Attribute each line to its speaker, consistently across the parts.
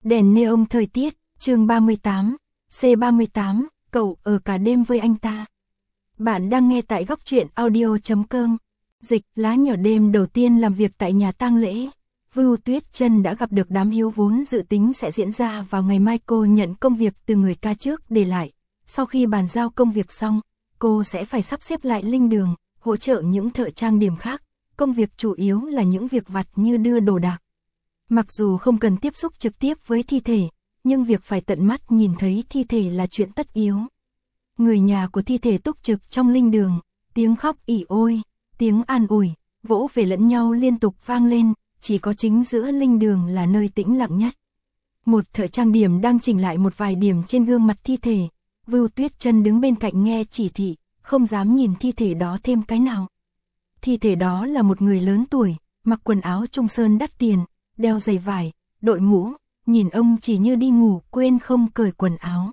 Speaker 1: Đèn neon thời tiết, chương 38, C38, cậu ở cả đêm với anh ta. Bạn đang nghe tại góc truyện audio.com. Dịch, lá nhỏ đêm đầu tiên làm việc tại nhà tang lễ. Vưu Tuyết Chân đã gặp được đám hiếu vốn dự tính sẽ diễn ra vào ngày mai. Cô nhận công việc từ người ca trước để lại. Sau khi bàn giao công việc xong, cô sẽ phải sắp xếp lại linh đường, hỗ trợ những thợ trang điểm khác. Công việc chủ yếu là những việc vặt như đưa đồ đạc. Mặc dù không cần tiếp xúc trực tiếp với thi thể, nhưng việc phải tận mắt nhìn thấy thi thể là chuyện tất yếu. Người nhà của thi thể túc trực trong linh đường, tiếng khóc ỉ ôi, tiếng an ủi, vỗ về lẫn nhau liên tục vang lên, chỉ có chính giữa linh đường là nơi tĩnh lặng nhất. Một thợ trang điểm đang chỉnh lại một vài điểm trên gương mặt thi thể. Vưu Tuyết Chân đứng bên cạnh nghe chỉ thị, không dám nhìn thi thể đó thêm cái nào. Thi thể đó là một người lớn tuổi, mặc quần áo trung sơn đắt tiền, đeo giày vải, đội mũ, nhìn ông chỉ như đi ngủ quên không cởi quần áo.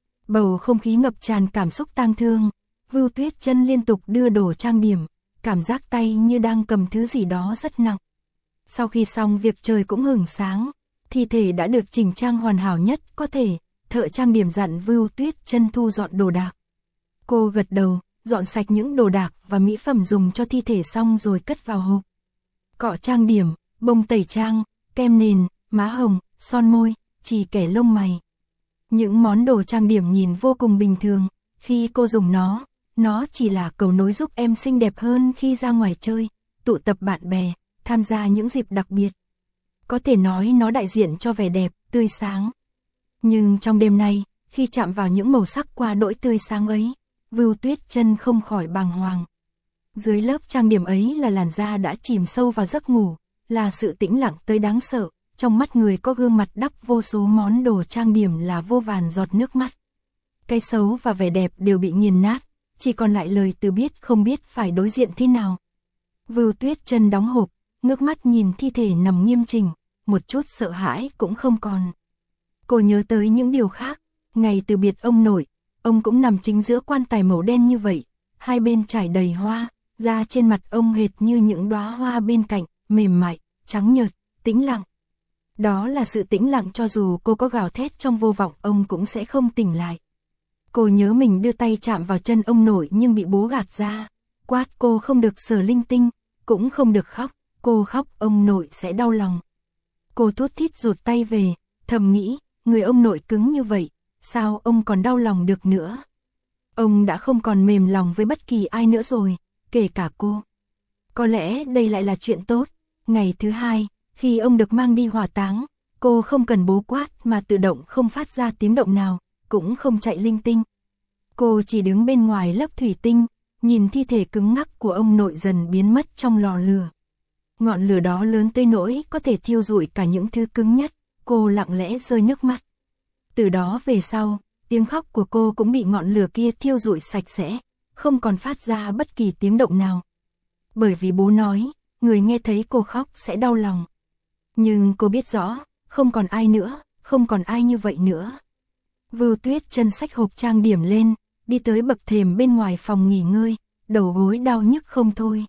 Speaker 1: Bầu không khí ngập tràn cảm xúc tang thương, Vưu Tuyết Chân liên tục đưa đồ trang điểm, cảm giác tay như đang cầm thứ gì đó rất nặng. Sau khi xong việc trời cũng hửng sáng, thi thể đã được chỉnh trang hoàn hảo nhất có thể, thợ trang điểm dặn Vưu Tuyết Chân thu dọn đồ đạc. Cô gật đầu, dọn sạch những đồ đạc và mỹ phẩm dùng cho thi thể xong rồi cất vào hộp. Cọ trang điểm, bông tẩy trang, kem nền, má hồng, son môi, chì kẻ lông mày. Những món đồ trang điểm nhìn vô cùng bình thường, khi cô dùng nó chỉ là cầu nối giúp em xinh đẹp hơn khi ra ngoài chơi, tụ tập bạn bè, tham gia những dịp đặc biệt. Có thể nói nó đại diện cho vẻ đẹp, tươi sáng. Nhưng trong đêm nay, khi chạm vào những màu sắc qua đỗi tươi sáng ấy, Vưu Tuyết Chân không khỏi bàng hoàng. Dưới lớp trang điểm ấy là làn da đã chìm sâu vào giấc ngủ, là sự tĩnh lặng tới đáng sợ, trong mắt người có gương mặt đắp vô số món đồ trang điểm là vô vàn giọt nước mắt. Cái xấu và vẻ đẹp đều bị nghiền nát, chỉ còn lại lời từ biết không biết phải đối diện thế nào. Vưu Tuyết Chân đóng hộp, ngước mắt nhìn thi thể nằm nghiêm chỉnh, một chút sợ hãi cũng không còn. Cô nhớ tới những điều khác, ngày từ biệt ông nội, ông cũng nằm chính giữa quan tài màu đen như vậy, hai bên trải đầy hoa, da trên mặt ông hệt như những đóa hoa bên cạnh, mềm mại, trắng nhợt, tĩnh lặng. Đó là sự tĩnh lặng cho dù cô có gào thét trong vô vọng ông cũng sẽ không tỉnh lại. Cô nhớ mình đưa tay chạm vào chân ông nội nhưng bị bố gạt ra, quát cô không được sờ linh tinh, cũng không được khóc, cô khóc ông nội sẽ đau lòng. Cô thút thít rụt tay về, thầm nghĩ, người ông nội cứng như vậy, sao ông còn đau lòng được nữa. Ông đã không còn mềm lòng với bất kỳ ai nữa rồi, kể cả cô. Có lẽ đây lại là chuyện tốt. Ngày thứ hai, khi ông được mang đi hỏa táng, cô không cần bố quát mà tự động không phát ra tiếng động nào, cũng không chạy linh tinh. Cô chỉ đứng bên ngoài lớp thủy tinh, nhìn thi thể cứng ngắc của ông nội dần biến mất trong lò lửa. Ngọn lửa đó lớn tới nỗi có thể thiêu rụi cả những thứ cứng nhất, cô lặng lẽ rơi nước mắt. Từ đó về sau, tiếng khóc của cô cũng bị ngọn lửa kia thiêu rụi sạch sẽ, không còn phát ra bất kỳ tiếng động nào. Bởi vì bố nói, người nghe thấy cô khóc sẽ đau lòng. Nhưng cô biết rõ, không còn ai nữa, không còn ai như vậy nữa. Vưu Tuyết Chân xách hộp trang điểm lên, đi tới bậc thềm bên ngoài phòng nghỉ ngơi, đầu gối đau nhức không thôi.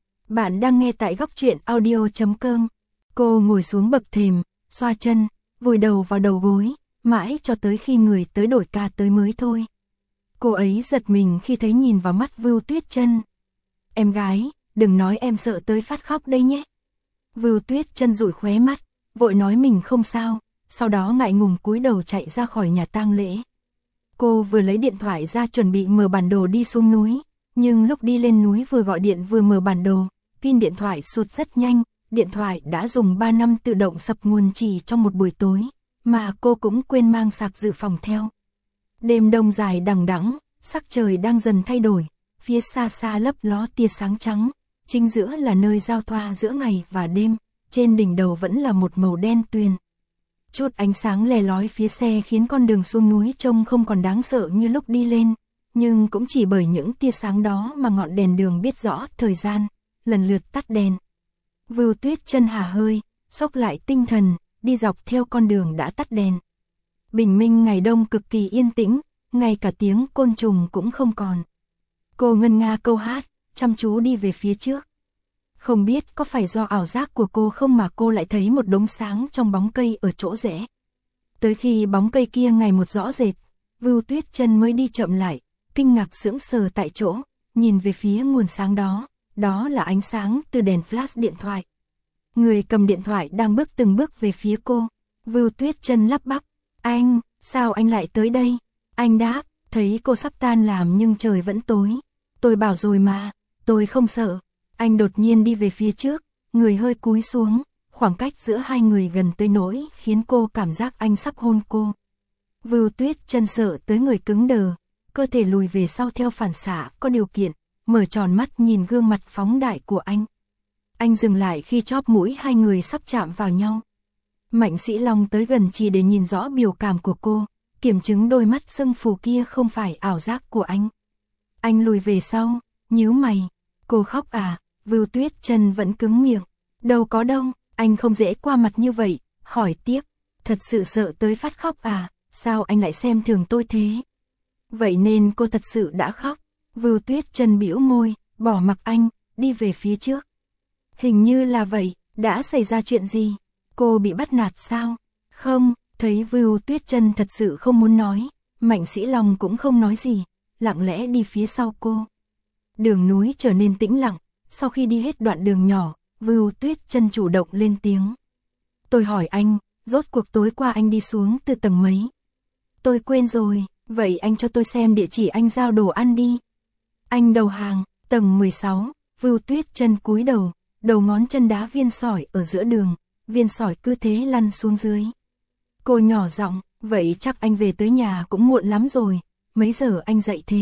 Speaker 1: Bạn đang nghe tại góc truyện audio.com. Cô ngồi xuống bậc thềm, xoa chân, vùi đầu vào đầu gối, mãi cho tới khi người tới đổi ca tới mới thôi. Cô ấy giật mình khi thấy nhìn vào mắt Vưu Tuyết Chân. Em gái, đừng nói em sợ tới phát khóc đây nhé. Vưu Tuyết Chân dụi khóe mắt, vội nói mình không sao, sau đó ngại ngùng cúi đầu chạy ra khỏi nhà tang lễ. Cô vừa lấy điện thoại ra chuẩn bị mở bản đồ đi xuống núi, nhưng lúc đi lên núi vừa gọi điện vừa mở bản đồ, pin điện thoại sụt rất nhanh, điện thoại đã dùng 3 năm tự động sập nguồn chỉ trong một buổi tối, mà cô cũng quên mang sạc dự phòng theo. Đêm đông dài đằng đẵng, sắc trời đang dần thay đổi, phía xa xa lấp ló tia sáng trắng, chính giữa là nơi giao thoa giữa ngày và đêm, trên đỉnh đầu vẫn là một màu đen tuyền. Chút ánh sáng lè lói phía xe khiến con đường xuống núi trông không còn đáng sợ như lúc đi lên, nhưng cũng chỉ bởi những tia sáng đó mà ngọn đèn đường biết rõ thời gian, lần lượt tắt đèn. Vưu Tuyết Chân hả hơi, xốc lại tinh thần, đi dọc theo con đường đã tắt đèn. Bình minh ngày đông cực kỳ yên tĩnh, ngay cả tiếng côn trùng cũng không còn. Cô ngân nga câu hát, chăm chú đi về phía trước. Không biết có phải do ảo giác của cô không mà cô lại thấy một đống sáng trong bóng cây ở chỗ rẽ. Tới khi bóng cây kia ngày một rõ rệt, Vưu Tuyết Chân mới đi chậm lại, kinh ngạc sững sờ tại chỗ, nhìn về phía nguồn sáng đó, đó là ánh sáng từ đèn flash điện thoại. Người cầm điện thoại đang bước từng bước về phía cô. Vưu Tuyết Chân lắp bắp, anh, sao anh lại tới đây? Anh đáp, thấy cô sắp tan làm nhưng trời vẫn tối. Tôi bảo rồi mà, tôi không sợ. Anh đột nhiên đi về phía trước, người hơi cúi xuống, khoảng cách giữa hai người gần tới nỗi khiến cô cảm giác anh sắp hôn cô. Vưu Tuyết Chân sợ tới người cứng đờ, cơ thể lùi về sau theo phản xạ có điều kiện, mở tròn mắt nhìn gương mặt phóng đại của anh. Anh dừng lại khi chóp mũi hai người sắp chạm vào nhau. Mạnh Sĩ Long tới gần chỉ để nhìn rõ biểu cảm của cô, kiểm chứng đôi mắt sưng phù kia không phải ảo giác của anh. Anh lùi về sau, nhíu mày. Cô khóc à? Vưu Tuyết Chân vẫn cứng miệng. Đâu có đâu, anh không dễ qua mặt như vậy, hỏi tiếp. Thật sự sợ tới phát khóc à? Sao anh lại xem thường tôi thế? Vậy nên cô thật sự đã khóc. Vưu Tuyết Chân bĩu môi, bỏ mặc anh, đi về phía trước. Hình như là vậy, đã xảy ra chuyện gì? Cô bị bắt nạt sao? Không, thấy Vưu Tuyết Chân thật sự không muốn nói, Mạnh Sĩ Long cũng không nói gì, lặng lẽ đi phía sau cô. Đường núi trở nên tĩnh lặng, sau khi đi hết đoạn đường nhỏ, Vưu Tuyết Chân chủ động lên tiếng. Tôi hỏi anh, rốt cuộc tối qua anh đi xuống từ tầng mấy? Tôi quên rồi, vậy anh cho tôi xem địa chỉ anh giao đồ ăn đi. Anh đầu hàng, tầng 16, Vưu Tuyết Chân cúi đầu, đầu ngón chân đá viên sỏi ở giữa đường, viên sỏi cứ thế lăn xuống dưới. Cô nhỏ giọng, vậy chắc anh về tới nhà cũng muộn lắm rồi, mấy giờ anh dậy thế?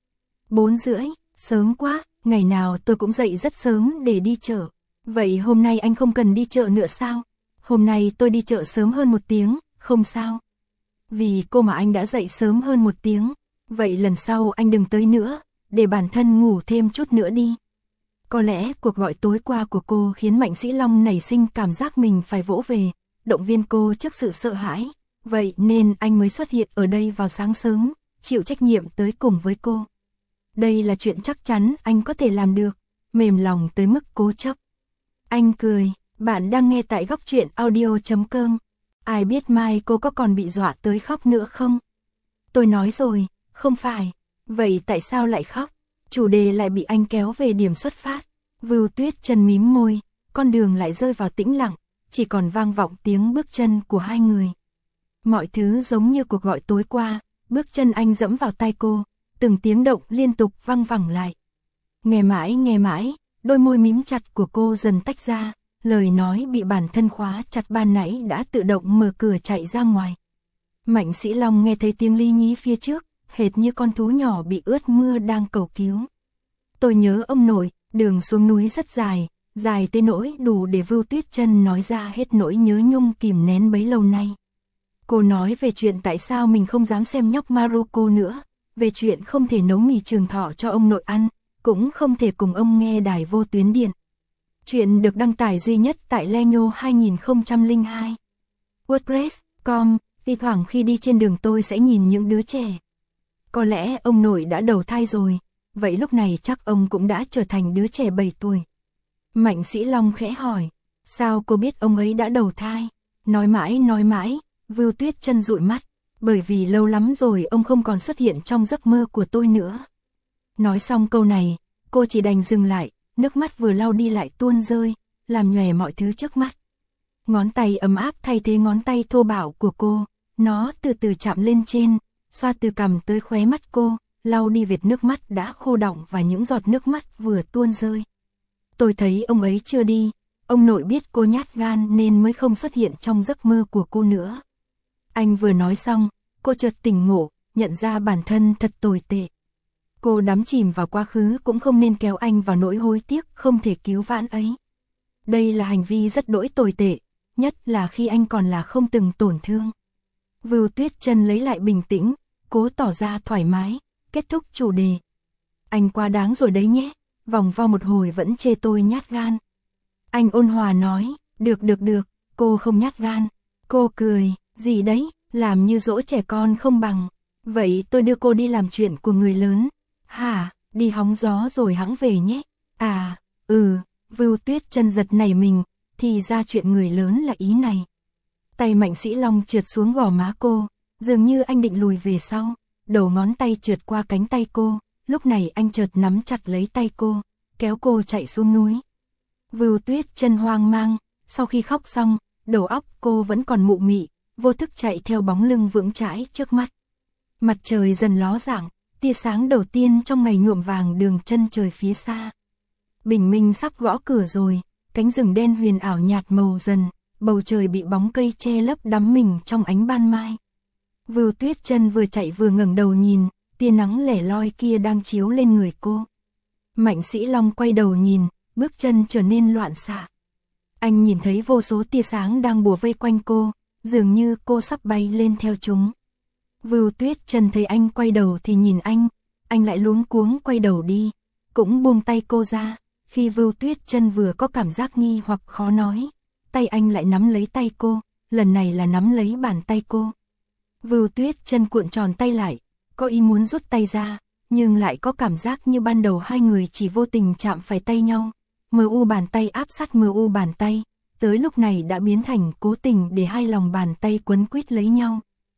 Speaker 1: 4:30, sớm quá, ngày nào tôi cũng dậy rất sớm để đi chợ. Vậy hôm nay anh không cần đi chợ nữa sao? Hôm nay tôi đi chợ sớm hơn 1 tiếng, không sao. Vì cô mà anh đã dậy sớm hơn 1 tiếng, vậy lần sau anh đừng tới nữa, để bản thân ngủ thêm chút nữa đi. Có lẽ cuộc gọi tối qua của cô khiến Mạnh Sĩ Long nảy sinh cảm giác mình phải vỗ về, động viên cô trước sự sợ hãi, vậy nên anh mới xuất hiện ở đây vào sáng sớm, chịu trách nhiệm tới cùng với cô. Đây là chuyện chắc chắn anh có thể làm được, mềm lòng tới mức cố chấp. Anh cười, bạn đang nghe tại góc truyện audio.com. Ai biết mai cô có còn bị dọa tới khóc nữa không? Tôi nói rồi, không phải. Vậy tại sao lại khóc? Chủ đề lại bị anh kéo về điểm xuất phát. Vưu Tuyết Chân mím môi, con đường lại rơi vào tĩnh lặng, chỉ còn vang vọng tiếng bước chân của hai người. Mọi thứ giống như cuộc gọi tối qua, bước chân anh dẫm vào tay cô, từng tiếng động liên tục vang vẳng lại. Nghe mãi, đôi môi mím chặt của cô dần tách ra, lời nói bị bản thân khóa chặt ban nãy đã tự động mở cửa chạy ra ngoài. Mạnh Sĩ Long nghe thấy tiếng lý nhí phía trước, hệt như con thú nhỏ bị ướt mưa đang cầu cứu. Tôi nhớ ông nội, đường xuống núi rất dài, dài tới nỗi đủ để Vưu Tuyết Chân nói ra hết nỗi nhớ nhung kìm nén bấy lâu nay. Cô nói về chuyện tại sao mình không dám xem nhóc Maruko nữa, về chuyện không thể nấu mì trường thọ cho ông nội ăn, cũng không thể cùng ông nghe đài vô tuyến điện. Chuyện được đăng tải duy nhất tại Lenyo 2002. WordPress.com, thi thoảng khi đi trên đường tôi sẽ nhìn những đứa trẻ. Có lẽ ông nội đã đầu thai rồi, vậy lúc này chắc ông cũng đã trở thành đứa trẻ 7 tuổi. Mạnh Sĩ Long khẽ hỏi, sao cô biết ông ấy đã đầu thai? Nói mãi, Vưu Tuyết Chân dụi mắt, bởi vì lâu lắm rồi ông không còn xuất hiện trong giấc mơ của tôi nữa. Nói xong câu này, cô chỉ đành dừng lại, nước mắt vừa lau đi lại tuôn rơi, làm nhòe mọi thứ trước mắt. Ngón tay ấm áp thay thế ngón tay thô bạo của cô, nó từ từ chạm lên trên, xoa từ cằm tới khóe mắt cô, lau đi vệt nước mắt đã khô đọng và những giọt nước mắt vừa tuôn rơi. Tôi thấy ông ấy chưa đi, ông nội biết cô nhát gan nên mới không xuất hiện trong giấc mơ của cô nữa. Anh vừa nói xong, cô chợt tỉnh ngộ, nhận ra bản thân thật tồi tệ. Cô đắm chìm vào quá khứ cũng không nên kéo anh vào nỗi hối tiếc không thể cứu vãn ấy. Đây là hành vi rất đỗi tồi tệ, nhất là khi anh còn là không từng tổn thương. Vưu Tuyết Chân lấy lại bình tĩnh, cố tỏ ra thoải mái, kết thúc chủ đề. Anh quá đáng rồi đấy nhé, vòng vo một hồi vẫn chê tôi nhát gan. Anh ôn hòa nói, được, cô không nhát gan. Cô cười, gì đấy, làm như dỗ trẻ con không bằng. Vậy tôi đưa cô đi làm chuyện của người lớn. Hả, đi hóng gió rồi hẵng về nhé. À, Vưu Tuyết Chân giật nảy mình, thì ra chuyện người lớn là ý này. Tay Mạnh Sĩ Long trượt xuống gò má cô, dường như anh định lùi về sau, đầu ngón tay trượt qua cánh tay cô, lúc này anh chợt nắm chặt lấy tay cô, kéo cô chạy xuống núi. Vưu Tuyết Chân hoang mang, sau khi khóc xong, đầu óc cô vẫn còn mụ mị, vô thức chạy theo bóng lưng vững chãi trước mắt. Mặt trời dần ló dạng, tia sáng đầu tiên trong ngày nhuộm vàng đường chân trời phía xa. Bình minh sắp gõ cửa rồi, cánh rừng đen huyền ảo nhạt màu dần, bầu trời bị bóng cây che lấp đắm mình trong ánh ban mai. Vưu Tuyết Chân vừa chạy vừa ngẩng đầu nhìn, tia nắng lẻ loi kia đang chiếu lên người cô. Mạnh Sĩ Long quay đầu nhìn, bước chân trở nên loạn xạ. Anh nhìn thấy vô số tia sáng đang bủa vây quanh cô, dường như cô sắp bay lên theo chúng. Vưu Tuyết Chân thấy anh quay đầu thì nhìn anh lại luống cuống quay đầu đi, cũng buông tay cô ra. Khi Vưu Tuyết Chân vừa có cảm giác nghi hoặc khó nói, tay anh lại nắm lấy tay cô, lần này là nắm lấy bàn tay cô. Vưu Tuyết Chân cuộn tròn tay lại, có ý muốn rút tay ra, nhưng lại có cảm giác như ban đầu hai người chỉ vô tình chạm phải tay nhau. MU bàn tay áp sát MU bàn tay, tới lúc này đã biến thành cố tình để hai lòng bàn tay quấn quýt lấy nhau.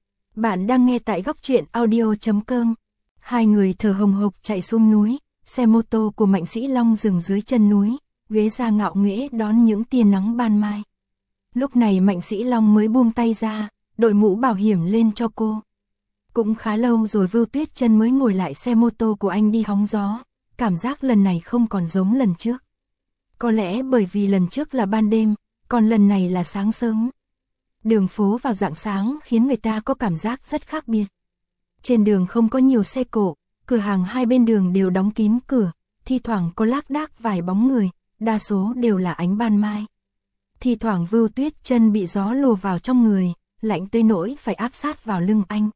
Speaker 1: Bạn đang nghe tại góc truyện audio.com. Hai người thở hồng hộc chạy xuống núi, xe mô tô của Mạnh Sĩ Long dừng dưới chân núi, ghế da ngạo nghễ đón những tia nắng ban mai. Lúc này Mạnh Sĩ Long mới buông tay ra, đội mũ bảo hiểm lên cho cô. Cũng khá lâu rồi Vưu Tuyết Chân mới ngồi lại xe mô tô của anh đi hóng gió, cảm giác lần này không còn giống lần trước. Có lẽ bởi vì lần trước là ban đêm, còn lần này là sáng sớm. Đường phố vào rạng sáng khiến người ta có cảm giác rất khác biệt. Trên đường không có nhiều xe cộ, cửa hàng hai bên đường đều đóng kín cửa, thi thoảng có lác đác vài bóng người, đa số đều là ánh ban mai. Thi thoảng Vưu Tuyết Chân bị gió lùa vào trong người, lạnh tới nỗi phải áp sát vào lưng anh.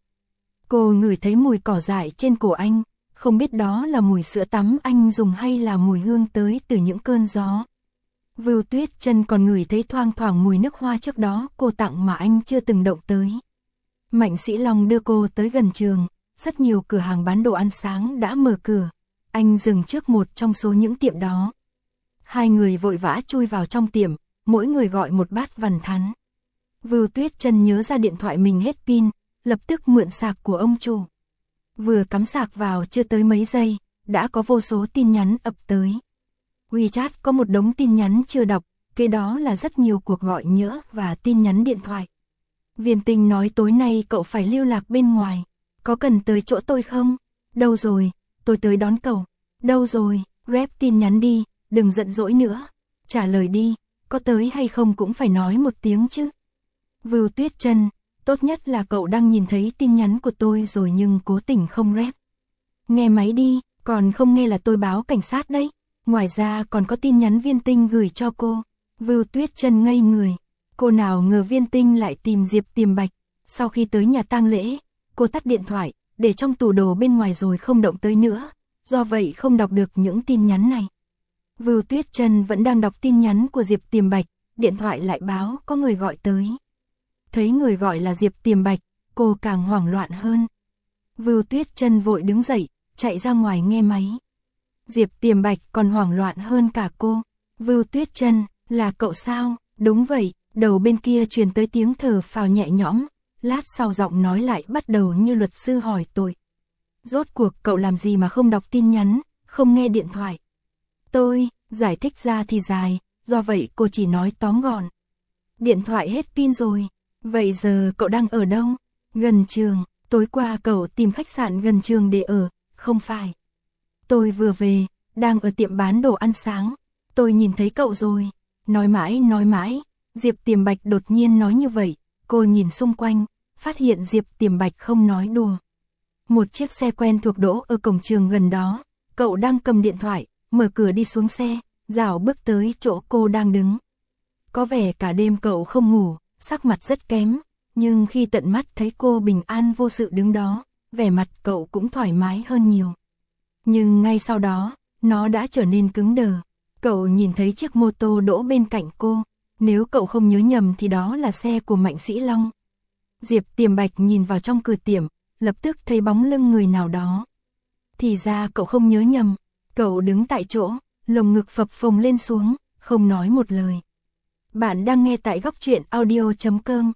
Speaker 1: Cô ngửi thấy mùi cỏ dại trên cổ anh, không biết đó là mùi sữa tắm anh dùng hay là mùi hương tới từ những cơn gió. Vưu Tuyết Chân còn ngửi thấy thoang thoảng mùi nước hoa trước đó cô tặng mà anh chưa từng động tới. Mạnh Sĩ Long đưa cô tới gần trường, rất nhiều cửa hàng bán đồ ăn sáng đã mở cửa. Anh dừng trước một trong số những tiệm đó. Hai người vội vã chui vào trong tiệm, mỗi người gọi một bát vằn thắn. Vưu Tuyết Chân nhớ ra điện thoại mình hết pin, lập tức mượn sạc của ông chủ. Vừa cắm sạc vào chưa tới mấy giây, đã có vô số tin nhắn ập tới. WeChat có một đống tin nhắn chưa đọc, kế đó là rất nhiều cuộc gọi nhỡ và tin nhắn điện thoại. Viên Tinh nói tối nay cậu phải lưu lạc bên ngoài, có cần tới chỗ tôi không? Đâu rồi, tôi tới đón cậu. Đâu rồi, rep tin nhắn đi, đừng giận dỗi nữa. Trả lời đi, có tới hay không cũng phải nói một tiếng chứ. Vưu Tuyết Chân, tốt nhất là cậu đang nhìn thấy tin nhắn của tôi rồi nhưng cố tình không rep. Nghe máy đi, còn không nghe là tôi báo cảnh sát đấy. Ngoài ra còn có tin nhắn Viên Tinh gửi cho cô. Vưu Tuyết Chân ngây người. Cô nào ngờ Viên Tinh lại tìm Diệp Tiềm Bạch. Sau khi tới nhà tang lễ, cô tắt điện thoại, để trong tủ đồ bên ngoài rồi không động tới nữa. Do vậy không đọc được những tin nhắn này. Vưu Tuyết Chân vẫn đang đọc tin nhắn của Diệp Tiềm Bạch, điện thoại lại báo có người gọi tới. Thấy người gọi là Diệp Tiềm Bạch, cô càng hoảng loạn hơn. Vưu Tuyết Chân vội đứng dậy, chạy ra ngoài nghe máy. Diệp Tiềm Bạch còn hoảng loạn hơn cả cô. Vưu Tuyết Chân, là cậu sao? Đúng vậy, đầu bên kia truyền tới tiếng thở phào nhẹ nhõm. Lát sau giọng nói lại bắt đầu như luật sư hỏi tội. Rốt cuộc cậu làm gì mà không đọc tin nhắn, không nghe điện thoại? Tôi, giải thích ra thì dài, do vậy cô chỉ nói tóm gọn. Điện thoại hết pin rồi. Vậy giờ cậu đang ở đâu? Gần trường, tối qua cậu tìm khách sạn gần trường để ở, không phải? Tôi vừa về, đang ở tiệm bán đồ ăn sáng. Tôi nhìn thấy cậu rồi. Nói mãi, Diệp Tiềm Bạch đột nhiên nói như vậy. Cô nhìn xung quanh, phát hiện Diệp Tiềm Bạch không nói đùa. Một chiếc xe quen thuộc đỗ ở cổng trường gần đó. Cậu đang cầm điện thoại, mở cửa đi xuống xe, rảo bước tới chỗ cô đang đứng. Có vẻ cả đêm cậu không ngủ, sắc mặt rất kém. Nhưng khi tận mắt thấy cô bình an vô sự đứng đó, vẻ mặt cậu cũng thoải mái hơn nhiều. Nhưng ngay sau đó, nó đã trở nên cứng đờ. Cậu nhìn thấy chiếc mô tô đỗ bên cạnh cô. Nếu cậu không nhớ nhầm thì đó là xe của Mạnh Sĩ Long. Diệp Tiềm Bạch nhìn vào trong cửa tiệm, lập tức thấy bóng lưng người nào đó. Thì ra cậu không nhớ nhầm. Cậu đứng tại chỗ, lồng ngực phập phồng lên xuống, không nói một lời. Bạn đang nghe tại góc truyện audio.com.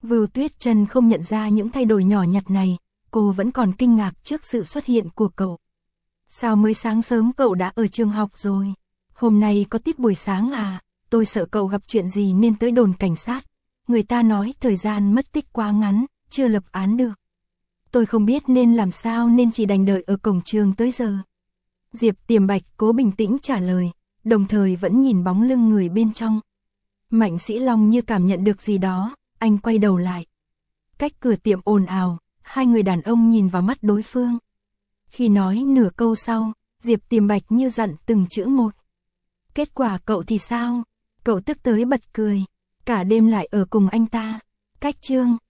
Speaker 1: Vưu Tuyết Trân không nhận ra những thay đổi nhỏ nhặt này, cô vẫn còn kinh ngạc trước sự xuất hiện của cậu. Sao mới sáng sớm cậu đã ở trường học rồi? Hôm nay có tiết buổi sáng à? Tôi sợ cậu gặp chuyện gì nên tới đồn cảnh sát. Người ta nói thời gian mất tích quá ngắn, chưa lập án được. Tôi không biết nên làm sao nên chỉ đành đợi ở cổng trường tới giờ. Diệp Tiềm Bạch cố bình tĩnh trả lời, đồng thời vẫn nhìn bóng lưng người bên trong. Mạnh Sĩ Long như cảm nhận được gì đó, anh quay đầu lại. Cách cửa tiệm ồn ào, hai người đàn ông nhìn vào mắt đối phương. Khi nói nửa câu sau, Diệp Tiềm Bạch như dặn từng chữ một. Kết quả cậu thì sao? Cậu tức tới bật cười, cả đêm lại ở cùng anh ta. Cách chương